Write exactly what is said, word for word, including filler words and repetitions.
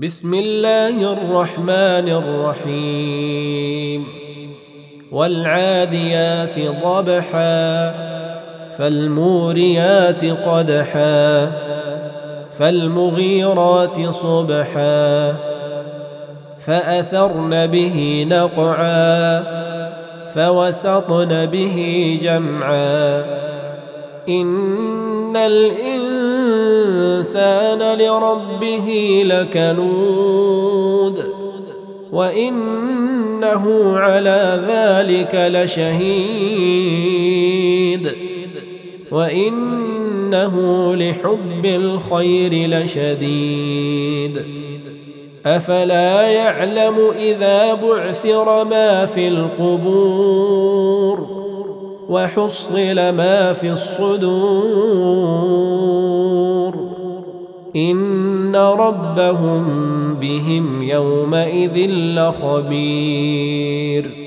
بسم الله الرحمن الرحيم والعاديات ضبحا فالموريات قدحا فالمغيرات صبحا فأثرن به نقعا فوسطن به جمعا إن الإنسان لربه لكنود وإنه على ذلك لشهيد وإنه لحب الخير لشديد أفلا يعلم إذا بعثر ما في القبور وحصل ما في الصدور إن ربهم بهم يومئذ لخبير